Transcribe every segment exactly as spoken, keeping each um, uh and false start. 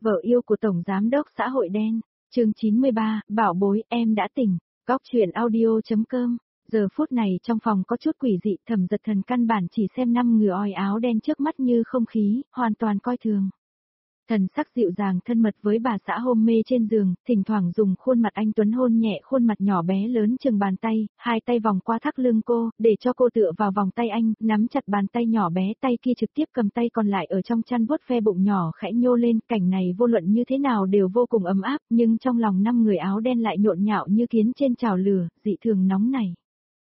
Vợ yêu của Tổng Giám đốc xã hội đen, chương chín mươi ba, bảo bối em đã tỉnh, góc chuyện audio.com. Giờ phút này trong phòng có chút quỷ dị, Thẩm Dật Thần căn bản chỉ xem năm người oi áo đen trước mắt như không khí, hoàn toàn coi thường. Thần sắc dịu dàng thân mật với bà xã hôn mê trên giường, thỉnh thoảng dùng khuôn mặt anh tuấn hôn nhẹ khuôn mặt nhỏ bé lớn chừng bàn tay, hai tay vòng qua thắt lưng cô, để cho cô tựa vào vòng tay anh, nắm chặt bàn tay nhỏ bé, tay kia trực tiếp cầm tay còn lại ở trong chăn vuốt ve bụng nhỏ khẽ nhô lên, cảnh này vô luận như thế nào đều vô cùng ấm áp, nhưng trong lòng năm người áo đen lại nhộn nhạo như kiến trên chảo lửa, dị thường nóng này.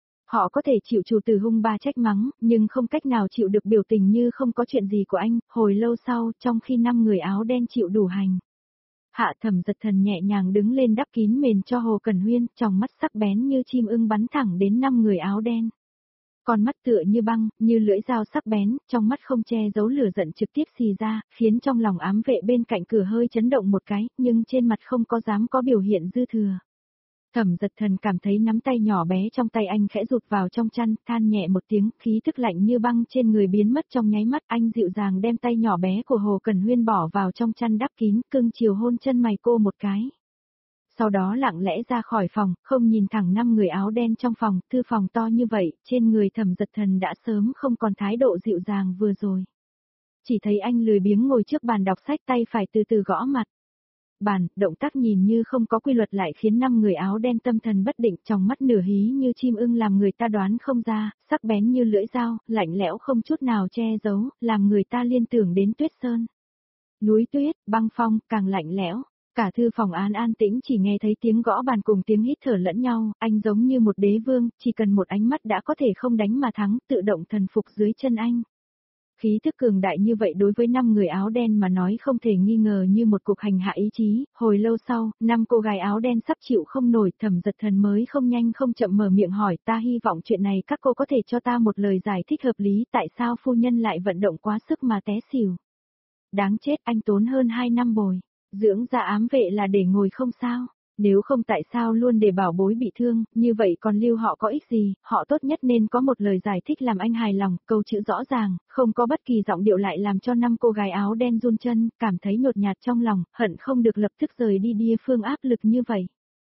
Họ có thể chịu chủ tử hung ba trách mắng, nhưng không cách nào chịu được biểu tình như không có chuyện gì của anh. Hồi lâu sau, trong khi năm người áo đen chịu đủ hành, Hạ Thẩm Dật Thần nhẹ nhàng đứng lên đắp kín mền cho Hồ Cần Huyên, trong mắt sắc bén như chim ưng bắn thẳng đến năm người áo đen. Con mắt tựa như băng, như lưỡi dao sắc bén, trong mắt không che giấu lửa giận trực tiếp xì ra, khiến trong lòng ám vệ bên cạnh cửa hơi chấn động một cái, nhưng trên mặt không có dám có biểu hiện dư thừa. Thẩm Dật Thần cảm thấy nắm tay nhỏ bé trong tay anh khẽ rụt vào trong chăn, than nhẹ một tiếng, khí tức lạnh như băng trên người biến mất trong nháy mắt, anh dịu dàng đem tay nhỏ bé của Hồ Cần Huyên bỏ vào trong chăn đắp kín, cưng chiều hôn chân mày cô một cái. Sau đó lặng lẽ ra khỏi phòng, không nhìn thẳng năm người áo đen trong phòng, thư phòng to như vậy, trên người Thẩm Dật Thần đã sớm không còn thái độ dịu dàng vừa rồi. Chỉ thấy anh lười biếng ngồi trước bàn đọc sách, tay phải từ từ gõ mặt bàn, động tác nhìn như không có quy luật lại khiến năm người áo đen tâm thần bất định, trong mắt nửa hí như chim ưng làm người ta đoán không ra, sắc bén như lưỡi dao, lạnh lẽo không chút nào che giấu, làm người ta liên tưởng đến tuyết sơn. Núi tuyết, băng phong, càng lạnh lẽo. Cả thư phòng án an tĩnh chỉ nghe thấy tiếng gõ bàn cùng tiếng hít thở lẫn nhau, anh giống như một đế vương, chỉ cần một ánh mắt đã có thể không đánh mà thắng, tự động thần phục dưới chân anh. Khí thức cường đại như vậy đối với năm người áo đen mà nói không thể nghi ngờ như một cuộc hành hạ ý chí. Hồi lâu sau, năm cô gái áo đen sắp chịu không nổi, Thẩm Dật Thần mới không nhanh không chậm mở miệng hỏi, ta hy vọng chuyện này các cô có thể cho ta một lời giải thích hợp lý, tại sao phu nhân lại vận động quá sức mà té xỉu. Đáng chết, anh tốn hơn hai năm bồi dưỡng ra ám vệ là để ngồi không sao? Nếu không tại sao luôn để bảo bối bị thương, như vậy còn lưu họ có ích gì, họ tốt nhất nên có một lời giải thích làm anh hài lòng, câu chữ rõ ràng, không có bất kỳ giọng điệu lại làm cho năm cô gái áo đen run chân, cảm thấy nhột nhạt trong lòng, hận không được lập tức rời đi địa phương áp lực như vậy.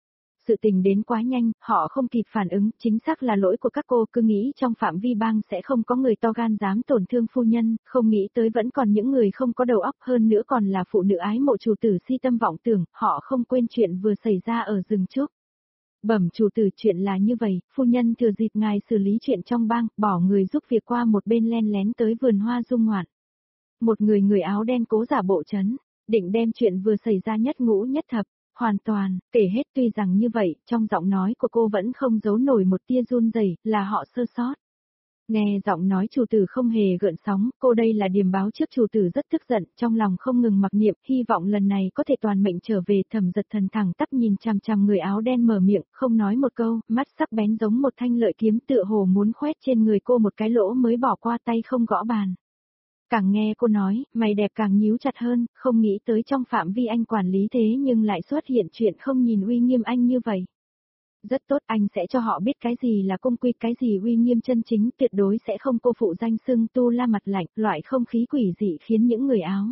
Sự tình đến quá nhanh, họ không kịp phản ứng, chính xác là lỗi của các cô, cứ nghĩ trong phạm vi bang sẽ không có người to gan dám tổn thương phu nhân, không nghĩ tới vẫn còn những người không có đầu óc, hơn nữa còn là phụ nữ ái mộ chủ tử si tâm vọng tưởng, họ không quên chuyện vừa xảy ra ở rừng trúc. Bẩm chủ tử, chuyện là như vậy, phu nhân thừa dịp ngài xử lý chuyện trong bang, bỏ người giúp việc qua một bên len lén tới vườn hoa dung ngoạn. Một người người áo đen cố giả bộ chấn, định đem chuyện vừa xảy ra nhất ngũ nhất thập. Hoàn toàn, kể hết tuy rằng như vậy, trong giọng nói của cô vẫn không giấu nổi một tia run rẩy, là họ sơ sót. Nghe giọng nói chủ tử không hề gợn sóng, cô đây là điềm báo trước chủ tử rất tức giận, trong lòng không ngừng mặc niệm, hy vọng lần này có thể toàn mệnh trở về. Thẩm Dật Thần thẳng tắp nhìn chằm chằm người áo đen mở miệng, không nói một câu, mắt sắc bén giống một thanh lợi kiếm tựa hồ muốn khoét trên người cô một cái lỗ mới bỏ qua tay không gõ bàn. Càng nghe cô nói, mày đẹp càng nhíu chặt hơn, không nghĩ tới trong phạm vi anh quản lý thế nhưng lại xuất hiện chuyện không nhìn uy nghiêm anh như vậy. Rất tốt, anh sẽ cho họ biết cái gì là cung quy, cái gì uy nghiêm chân chính, tuyệt đối sẽ không cô phụ danh xưng tu la mặt lạnh, loại không khí quỷ dị khiến những người áo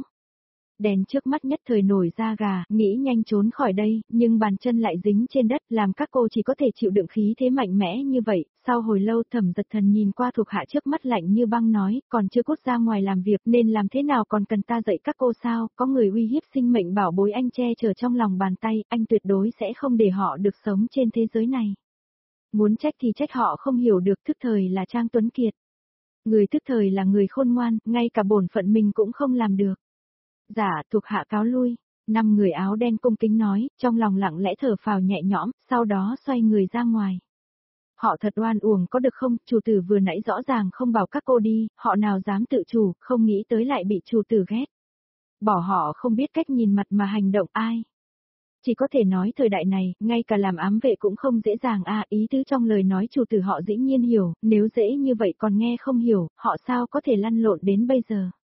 đèn trước mắt nhất thời nổi da gà, nghĩ nhanh trốn khỏi đây, nhưng bàn chân lại dính trên đất, làm các cô chỉ có thể chịu đựng khí thế mạnh mẽ như vậy. Sau hồi lâu Thẩm Dật Thần nhìn qua thuộc hạ trước mắt lạnh như băng nói, còn chưa cút ra ngoài làm việc nên làm thế nào còn cần ta dạy các cô sao, có người uy hiếp sinh mệnh bảo bối anh che chở trong lòng bàn tay, anh tuyệt đối sẽ không để họ được sống trên thế giới này. Muốn trách thì trách họ không hiểu được thức thời là Trang Tuấn Kiệt. Người thức thời là người khôn ngoan, ngay cả bổn phận mình cũng không làm được. Dạ, thuộc hạ cáo lui. Năm người áo đen cung kính nói, trong lòng lặng lẽ thở phào nhẹ nhõm, sau đó xoay người ra ngoài. Họ thật oan uổng có được không, chủ tử vừa nãy rõ ràng không bảo các cô đi, họ nào dám tự chủ, không nghĩ tới lại bị chủ tử ghét. Bỏ họ không biết cách nhìn mặt mà hành động ai. Chỉ có thể nói thời đại này, ngay cả làm ám vệ cũng không dễ dàng à, ý tứ trong lời nói chủ tử họ dĩ nhiên hiểu, nếu dễ như vậy còn nghe không hiểu, họ sao có thể lăn lộn đến bây giờ.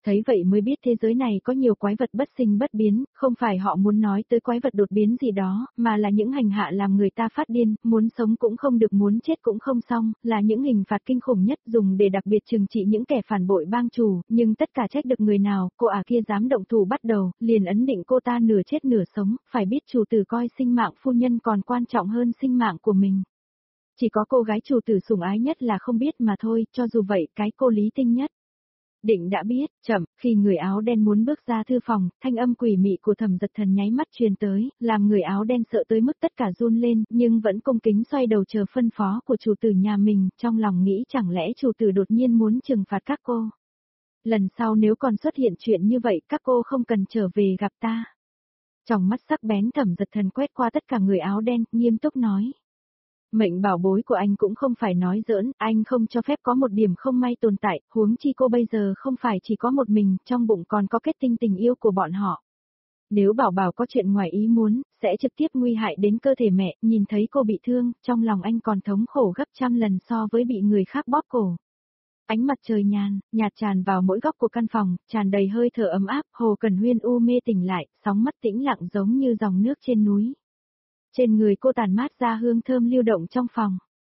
Thấy vậy mới biết thế giới này có nhiều quái vật bất sinh bất biến, không phải họ muốn nói tới quái vật đột biến gì đó, mà là những hành hạ làm người ta phát điên, muốn sống cũng không được, muốn chết cũng không xong, là những hình phạt kinh khủng nhất dùng để đặc biệt trừng trị những kẻ phản bội bang chủ, nhưng tất cả trách được người nào, cô ả kia dám động thủ bắt đầu, liền ấn định cô ta nửa chết nửa sống, phải biết chủ tử coi sinh mạng phu nhân còn quan trọng hơn sinh mạng của mình. Chỉ có cô gái chủ tử sủng ái nhất là không biết mà thôi, cho dù vậy cái cô lý tinh nhất định đã biết. Chậm, khi người áo đen muốn bước ra thư phòng, thanh âm quỷ mị của Thẩm Dật Thần nháy mắt truyền tới, làm người áo đen sợ tới mức tất cả run lên, nhưng vẫn cung kính xoay đầu chờ phân phó của chủ tử nhà mình, trong lòng nghĩ chẳng lẽ chủ tử đột nhiên muốn trừng phạt các cô. Lần sau nếu còn xuất hiện chuyện như vậy các cô không cần trở về gặp ta. Trong mắt sắc bén Thẩm Dật Thần quét qua tất cả người áo đen, nghiêm túc nói. Mệnh bảo bối của anh cũng không phải nói giỡn, anh không cho phép có một điểm không may tồn tại, huống chi cô bây giờ không phải chỉ có một mình, trong bụng còn có kết tinh tình yêu của bọn họ. Nếu bảo bảo có chuyện ngoài ý muốn, sẽ trực tiếp nguy hại đến cơ thể mẹ, nhìn thấy cô bị thương, trong lòng anh còn thống khổ gấp trăm lần so với bị người khác bóp cổ. Ánh mặt trời nhàn, nhạt tràn vào mỗi góc của căn phòng, tràn đầy hơi thở ấm áp, Hồ Cẩn Huyên u mê tỉnh lại, sóng mắt tĩnh lặng giống như dòng nước trên núi. Trên người cô tàn mát ra hương thơm lưu động trong phòng.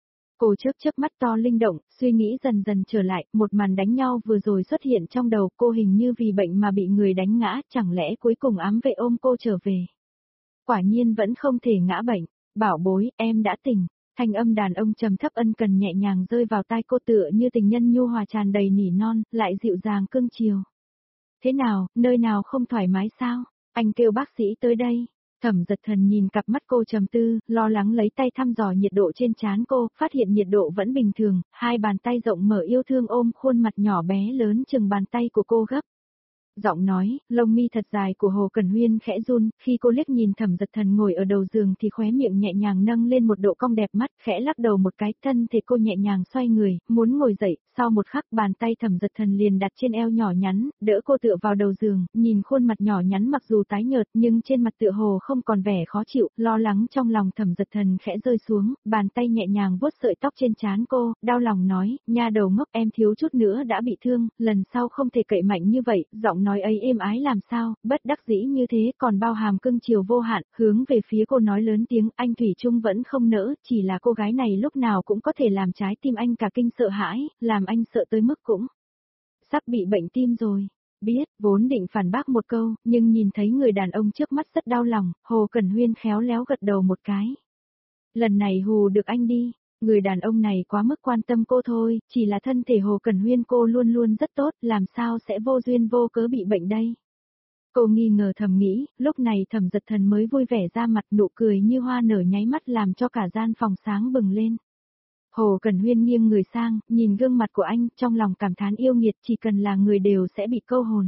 Cô chớp chớp mắt to linh động, suy nghĩ dần dần trở lại, một màn đánh nhau vừa rồi xuất hiện trong đầu cô, hình như vì bệnh mà bị người đánh ngã, chẳng lẽ cuối cùng ám vệ ôm cô trở về. Quả nhiên vẫn không thể ngã bệnh, bảo bối, em đã tỉnh. Thanh âm đàn ông trầm thấp ân cần nhẹ nhàng rơi vào tai cô tựa như tình nhân nhu hòa tràn đầy nỉ non, lại dịu dàng cưng chiều. Thế nào, nơi nào không thoải mái sao? Anh kêu bác sĩ tới đây. Thẩm Dật Thần nhìn cặp mắt cô trầm tư, lo lắng lấy tay thăm dò nhiệt độ trên trán cô, phát hiện nhiệt độ vẫn bình thường, hai bàn tay rộng mở yêu thương ôm khuôn mặt nhỏ bé lớn chừng bàn tay của cô gấp. Giọng nói, lông mi thật dài của Hồ Cẩn Huyên khẽ run, khi cô liếc nhìn Thẩm Dật Thần ngồi ở đầu giường thì khóe miệng nhẹ nhàng nâng lên một độ cong đẹp mắt, khẽ lắc đầu một cái, thân thể cô nhẹ nhàng xoay người, muốn ngồi dậy, sau một khắc bàn tay Thẩm Dật Thần liền đặt trên eo nhỏ nhắn, đỡ cô tựa vào đầu giường, nhìn khuôn mặt nhỏ nhắn mặc dù tái nhợt nhưng trên mặt tựa hồ không còn vẻ khó chịu, lo lắng trong lòng Thẩm Dật Thần khẽ rơi xuống, bàn tay nhẹ nhàng vuốt sợi tóc trên trán cô, đau lòng nói, nha đầu ngốc em thiếu chút nữa đã bị thương, lần sau không thể cậy mạnh như vậy, giọng nói ấy êm ái làm sao, bất đắc dĩ như thế còn bao hàm cưng chiều vô hạn, hướng về phía cô nói lớn tiếng, anh Thủy Chung vẫn không nỡ, chỉ là cô gái này lúc nào cũng có thể làm trái tim anh cả kinh sợ hãi, làm anh sợ tới mức cũng sắp bị bệnh tim rồi. Biết, vốn định phản bác một câu, nhưng nhìn thấy người đàn ông trước mắt rất đau lòng, Hồ Cẩn Huyên khéo léo gật đầu một cái. Lần này hù được anh đi. Người đàn ông này quá mức quan tâm cô thôi, chỉ là thân thể Hồ Cẩn Huyên cô luôn luôn rất tốt, làm sao sẽ vô duyên vô cớ bị bệnh đây. Cô nghi ngờ thầm nghĩ, lúc này Thẩm Dật Thần mới vui vẻ ra mặt, nụ cười như hoa nở nháy mắt làm cho cả gian phòng sáng bừng lên. Hồ Cẩn Huyên nghiêng người sang, nhìn gương mặt của anh, trong lòng cảm thán yêu nghiệt, chỉ cần là người đều sẽ bị câu hồn.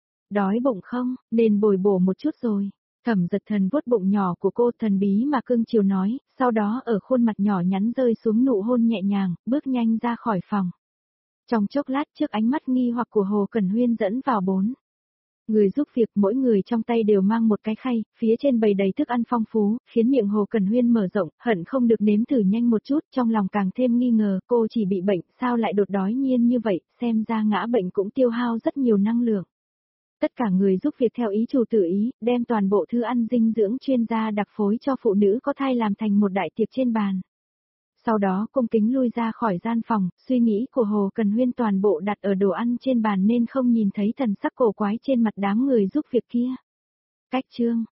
Đói bụng không, nên bồi bổ một chút rồi. Thẩm Dật Thần vuốt bụng nhỏ của cô, thần bí mà cưng chiều nói, sau đó ở khuôn mặt nhỏ nhắn rơi xuống nụ hôn nhẹ nhàng, bước nhanh ra khỏi phòng. Trong chốc lát trước ánh mắt nghi hoặc của Hồ Cẩn Huyên dẫn vào bốn người giúp việc, mỗi người trong tay đều mang một cái khay, phía trên bày đầy thức ăn phong phú, khiến miệng Hồ Cẩn Huyên mở rộng, hận không được nếm thử nhanh một chút, trong lòng càng thêm nghi ngờ, cô chỉ bị bệnh, sao lại đột đói nhiên như vậy, xem ra ngã bệnh cũng tiêu hao rất nhiều năng lượng. Tất cả người giúp việc theo ý chủ tử ý, đem toàn bộ thư ăn dinh dưỡng chuyên gia đặc phối cho phụ nữ có thai làm thành một đại tiệc trên bàn. Sau đó cung kính lui ra khỏi gian phòng, suy nghĩ của Hồ Cần Huyên toàn bộ đặt ở đồ ăn trên bàn nên không nhìn thấy thần sắc cổ quái trên mặt đám người giúp việc kia. Cách chương